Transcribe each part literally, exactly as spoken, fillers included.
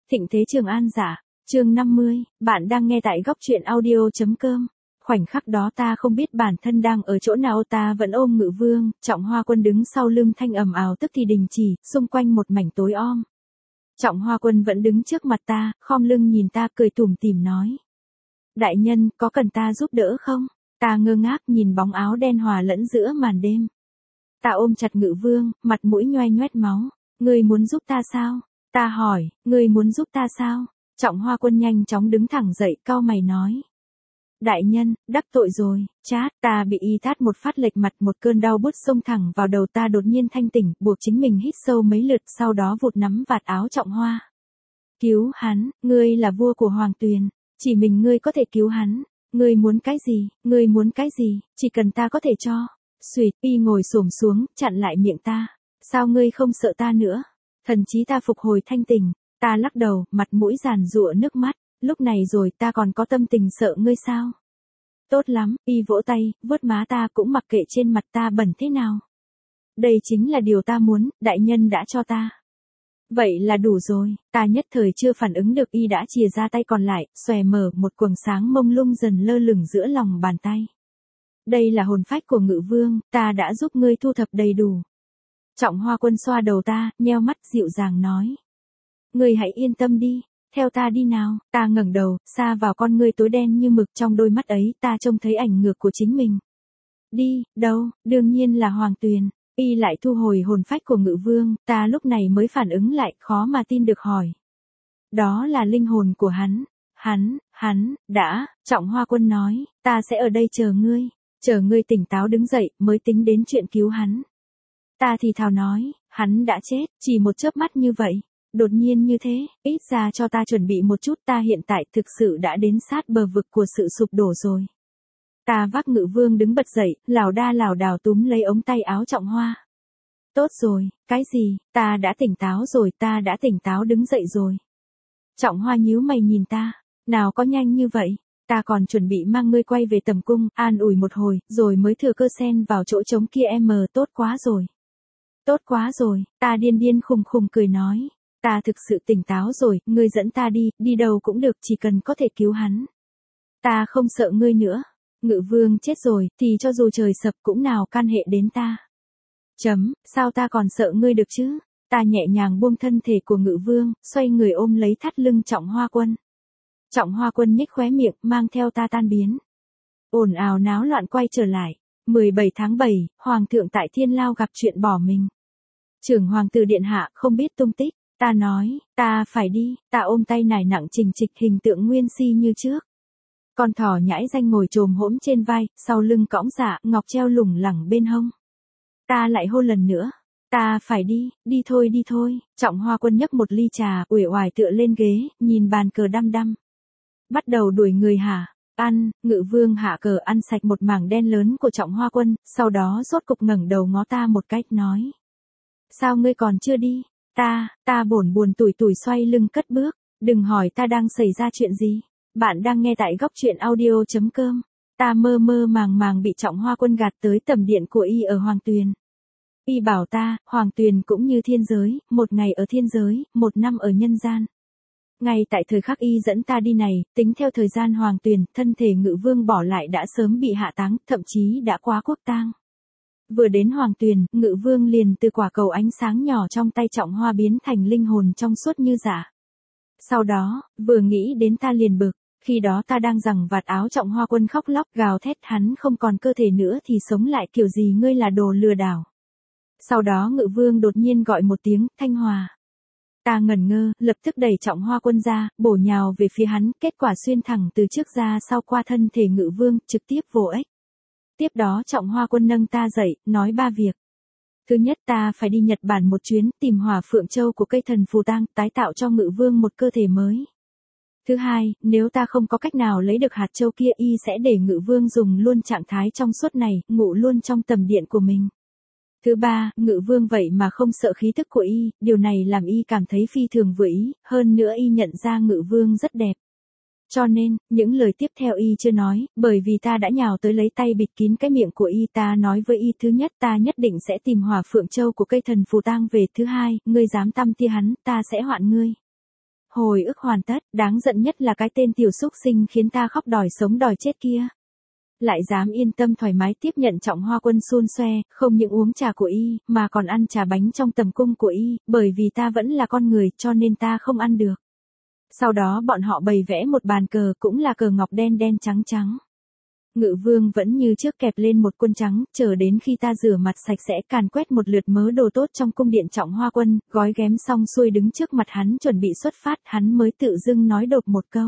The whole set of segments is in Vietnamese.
Thịnh thế Trường An giả, chương năm mươi, bạn đang nghe tại góc truyện audio.com. Khoảnh khắc đó ta không biết bản thân đang ở chỗ nào, ta vẫn ôm Ngự Vương, Trọng Hoa Quân đứng sau lưng thanh ầm ào tức thì đình chỉ, xung quanh một mảnh tối om. Trọng Hoa Quân vẫn đứng trước mặt ta, khom lưng nhìn ta cười tủm tỉm nói. Đại nhân, có cần ta giúp đỡ không? Ta ngơ ngác nhìn bóng áo đen hòa lẫn giữa màn đêm. Ta ôm chặt Ngự Vương, mặt mũi nhoe nhoét máu. Ngươi muốn giúp ta sao? Ta hỏi, ngươi muốn giúp ta sao? Trọng Hoa Quân nhanh chóng đứng thẳng dậy, cau mày nói. Đại nhân, đắc tội rồi, chát, ta bị y tát một phát lệch mặt, một cơn đau bứt xông thẳng vào đầu ta, đột nhiên thanh tỉnh, buộc chính mình hít sâu mấy lượt, sau đó vụt nắm vạt áo Trọng Hoa. Cứu hắn, ngươi là vua của Hoàng Tuyền, chỉ mình ngươi có thể cứu hắn. Ngươi muốn cái gì, ngươi muốn cái gì, chỉ cần ta có thể cho. Xuyệt, y ngồi xổm xuống, chặn lại miệng ta. Sao ngươi không sợ ta nữa? Thần chí ta phục hồi thanh tỉnh, ta lắc đầu, mặt mũi giàn giụa nước mắt. Lúc này rồi ta còn có tâm tình sợ ngươi sao? Tốt lắm, y vỗ tay, vuốt má ta, cũng mặc kệ trên mặt ta bẩn thế nào. Đây chính là điều ta muốn, đại nhân đã cho ta. Vậy là đủ rồi, ta nhất thời chưa phản ứng được, y đã chìa ra tay còn lại, xòe mở một quầng sáng mông lung dần lơ lửng giữa lòng bàn tay. Đây là hồn phách của Ngự Vương, ta đã giúp ngươi thu thập đầy đủ. Trọng Hoa Quân xoa đầu ta, nheo mắt dịu dàng nói. Ngươi hãy yên tâm đi, theo ta đi nào. Ta ngẩng đầu, xa vào con ngươi tối đen như mực, trong đôi mắt ấy ta trông thấy ảnh ngược của chính mình. Đi, đâu, đương nhiên là Hoàng Tuyền. Y lại thu hồi hồn phách của Ngự Vương, ta lúc này mới phản ứng lại, khó mà tin được hỏi. Đó là linh hồn của hắn. Hắn, hắn, đã, Trọng Hoa Quân nói, ta sẽ ở đây chờ ngươi, chờ ngươi tỉnh táo đứng dậy, mới tính đến chuyện cứu hắn. Ta thì thào nói, hắn đã chết, chỉ một chớp mắt như vậy, đột nhiên như thế, ít ra cho ta chuẩn bị một chút, ta hiện tại thực sự đã đến sát bờ vực của sự sụp đổ rồi. Ta vác Ngự Vương đứng bật dậy, lảo đa lảo đảo túm lấy ống tay áo Trọng Hoa. Tốt rồi, cái gì, ta đã tỉnh táo rồi, ta đã tỉnh táo đứng dậy rồi. Trọng Hoa nhíu mày nhìn ta, nào có nhanh như vậy, ta còn chuẩn bị mang ngươi quay về tầm cung, an ủi một hồi, rồi mới thừa cơ xen vào chỗ trống kia em, tốt quá rồi. Tốt quá rồi, ta điên điên khùng khùng cười nói, ta thực sự tỉnh táo rồi, ngươi dẫn ta đi, đi đâu cũng được, chỉ cần có thể cứu hắn. Ta không sợ ngươi nữa. Ngự Vương chết rồi, thì cho dù trời sập cũng nào can hệ đến ta. Chấm, sao ta còn sợ ngươi được chứ? Ta nhẹ nhàng buông thân thể của Ngự Vương, xoay người ôm lấy thắt lưng Trọng Hoa Quân. Trọng Hoa Quân nhếch khóe miệng, mang theo ta tan biến. Ồn ào náo loạn quay trở lại. mười bảy tháng bảy, Hoàng thượng tại Thiên Lao gặp chuyện bỏ mình. Trưởng Hoàng tử điện hạ không biết tung tích. Ta nói, ta phải đi, ta ôm tay nải nặng trình trịch hình tượng nguyên si như trước. Con thỏ nhãi danh ngồi chồm hổm trên vai, sau lưng cõng dạ, ngọc treo lủng lẳng bên hông. Ta lại hô lần nữa. Ta phải đi, đi thôi đi thôi. Trọng Hoa Quân nhấp một ly trà, uể oải tựa lên ghế, nhìn bàn cờ đăm đăm. Bắt đầu đuổi người hả? Ăn, Ngự Vương hạ cờ ăn sạch một mảng đen lớn của Trọng Hoa Quân, sau đó rốt cục ngẩng đầu ngó ta một cách nói. Sao ngươi còn chưa đi? Ta, ta bổn buồn tủi tủi xoay lưng cất bước. Đừng hỏi ta đang xảy ra chuyện gì. Bạn đang nghe tại góc truyện audio.com. Ta mơ mơ màng màng bị Trọng Hoa Quân gạt tới tầm điện của y ở Hoàng Tuyền. Y bảo ta, Hoàng Tuyền cũng như thiên giới, một ngày ở thiên giới, một năm ở nhân gian. Ngay tại thời khắc y dẫn ta đi này, tính theo thời gian Hoàng Tuyền, thân thể Ngự Vương bỏ lại đã sớm bị hạ táng, thậm chí đã quá quốc tang. Vừa đến Hoàng Tuyền, Ngự Vương liền từ quả cầu ánh sáng nhỏ trong tay Trọng Hoa biến thành linh hồn trong suốt như giả. Sau đó, vừa nghĩ đến ta liền bực, khi đó ta đang giằng vạt áo Trọng Hoa Quân khóc lóc gào thét, hắn không còn cơ thể nữa thì sống lại kiểu gì, ngươi là đồ lừa đảo. Sau đó Ngự Vương đột nhiên gọi một tiếng, Thanh Hòa. Ta ngẩn ngơ, lập tức đẩy Trọng Hoa Quân ra, bổ nhào về phía hắn, kết quả xuyên thẳng từ trước ra sau qua thân thể Ngự Vương, trực tiếp vô ích. Tiếp đó Trọng Hoa Quân nâng ta dậy, nói ba việc. Thứ nhất, ta phải đi Nhật Bản một chuyến, tìm hỏa phượng châu của cây thần phù tang, tái tạo cho Ngự Vương một cơ thể mới. Thứ hai, nếu ta không có cách nào lấy được hạt châu kia, y sẽ để Ngự Vương dùng luôn trạng thái trong suốt này, ngủ luôn trong tầm điện của mình. Thứ ba, Ngự Vương vậy mà không sợ khí tức của y, điều này làm y cảm thấy phi thường vừa ý, hơn nữa y nhận ra Ngự Vương rất đẹp. Cho nên, những lời tiếp theo y chưa nói, bởi vì ta đã nhào tới lấy tay bịt kín cái miệng của y. Ta nói với y, thứ nhất, ta nhất định sẽ tìm hỏa phượng châu của cây thần phù tang về. Thứ hai, ngươi dám tăm tia hắn, ta sẽ hoạn ngươi. hồi ức hoàn tất, đáng giận nhất là cái tên tiểu súc sinh khiến ta khóc đòi sống đòi chết kia. Lại dám yên tâm thoải mái tiếp nhận Trọng Hoa Quân xun xoe, không những uống trà của y, mà còn ăn trà bánh trong tầm cung của y, bởi vì ta vẫn là con người cho nên ta không ăn được. Sau đó bọn họ bày vẽ một bàn cờ cũng là cờ ngọc đen đen trắng trắng. Ngự vương vẫn như trước kẹp lên một quân trắng, chờ đến khi ta rửa mặt sạch sẽ càn quét một lượt mớ đồ tốt trong cung điện Trọng Hoa Quân, gói ghém xong xuôi đứng trước mặt hắn chuẩn bị xuất phát, hắn mới tự dưng nói đột một câu.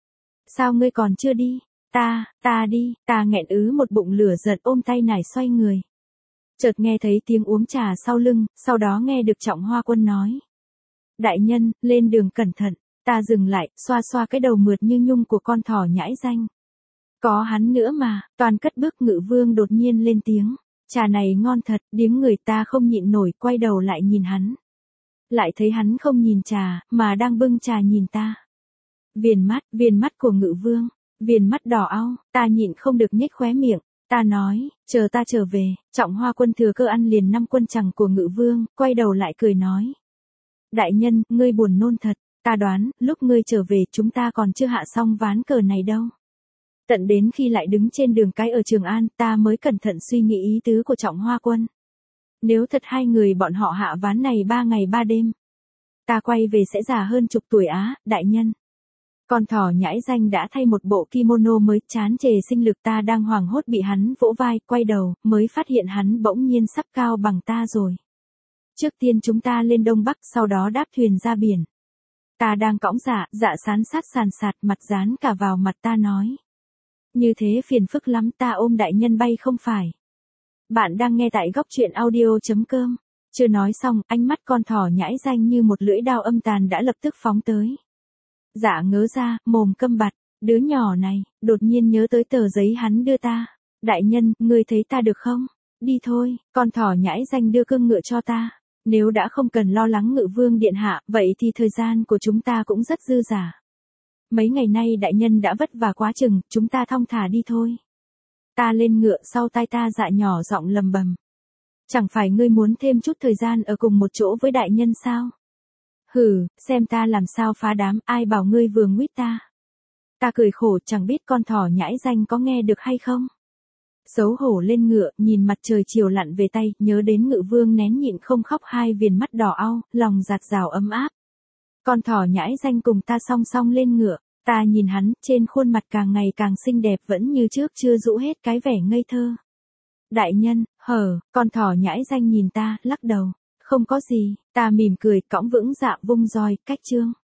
Sao ngươi còn chưa đi? Ta, ta đi, ta nghẹn ứ một bụng lửa giận ôm tay nải xoay người. Chợt nghe thấy tiếng uống trà sau lưng, sau đó nghe được Trọng Hoa Quân nói. Đại nhân, lên đường cẩn thận, ta dừng lại, xoa xoa cái đầu mượt như nhung của con thỏ nhãi danh. Có hắn nữa mà, toàn cất bước. Ngự vương đột nhiên lên tiếng. Trà này ngon thật, điếng người ta không nhịn nổi, quay đầu lại nhìn hắn. Lại thấy hắn không nhìn trà, mà đang bưng trà nhìn ta. Viền mắt, viền mắt của ngự vương, viền mắt đỏ au, ta nhịn không được nhếch khóe miệng. Ta nói, chờ ta trở về. Trọng Hoa Quân thừa cơ ăn liền năm quân chằng của ngự vương, quay đầu lại cười nói. Đại nhân, ngươi buồn nôn thật, ta đoán, lúc ngươi trở về chúng ta còn chưa hạ xong ván cờ này đâu. Tận đến khi lại đứng trên đường cái ở Trường An, ta mới cẩn thận suy nghĩ ý tứ của Trọng Hoa Quân. Nếu thật hai người bọn họ hạ ván này ba ngày ba đêm, ta quay về sẽ già hơn chục tuổi á, đại nhân. Con thỏ nhãi danh đã thay một bộ kimono mới, chán chề sinh lực, ta đang hoảng hốt bị hắn vỗ vai, quay đầu, mới phát hiện hắn bỗng nhiên sắp cao bằng ta rồi. Trước tiên chúng ta lên Đông Bắc, sau đó đáp thuyền ra biển. Ta đang cõng dạ, dạ sán sát sàn sạt, mặt dán cả vào mặt, ta nói. Như thế phiền phức lắm, ta ôm đại nhân bay không phải. Bạn đang nghe tại góc truyện audio.com. Chưa nói xong, ánh mắt con thỏ nhãi danh như một lưỡi dao âm tàn đã lập tức phóng tới. Dạ ngớ ra, mồm câm bặt, đứa nhỏ này, đột nhiên nhớ tới tờ giấy hắn đưa ta. Đại nhân, ngươi thấy ta được không? Đi thôi, con thỏ nhãi danh đưa cương ngựa cho ta. Nếu đã không cần lo lắng Ngự vương điện hạ, vậy thì thời gian của chúng ta cũng rất dư dả. Mấy ngày nay đại nhân đã vất vả quá chừng, chúng ta thong thả đi thôi. Ta lên ngựa, sau tai ta dạ nhỏ giọng lầm bầm. Chẳng phải ngươi muốn thêm chút thời gian ở cùng một chỗ với đại nhân sao? Hừ, xem ta làm sao phá đám, ai bảo ngươi vừa nguýt ta. Ta cười khổ, chẳng biết con thỏ nhãi danh có nghe được hay không. Xấu hổ lên ngựa, nhìn mặt trời chiều lặn về tay, nhớ đến Ngự vương nén nhịn không khóc, hai viền mắt đỏ au, lòng dạt dào ấm áp. Con thỏ nhãi danh cùng ta song song lên ngựa, ta nhìn hắn, trên khuôn mặt càng ngày càng xinh đẹp, vẫn như trước chưa rũ hết cái vẻ ngây thơ. Đại nhân, hờ, con thỏ nhãi danh nhìn ta, lắc đầu. Không có gì, ta mỉm cười, cõng vững dạ vung roi, cách chương.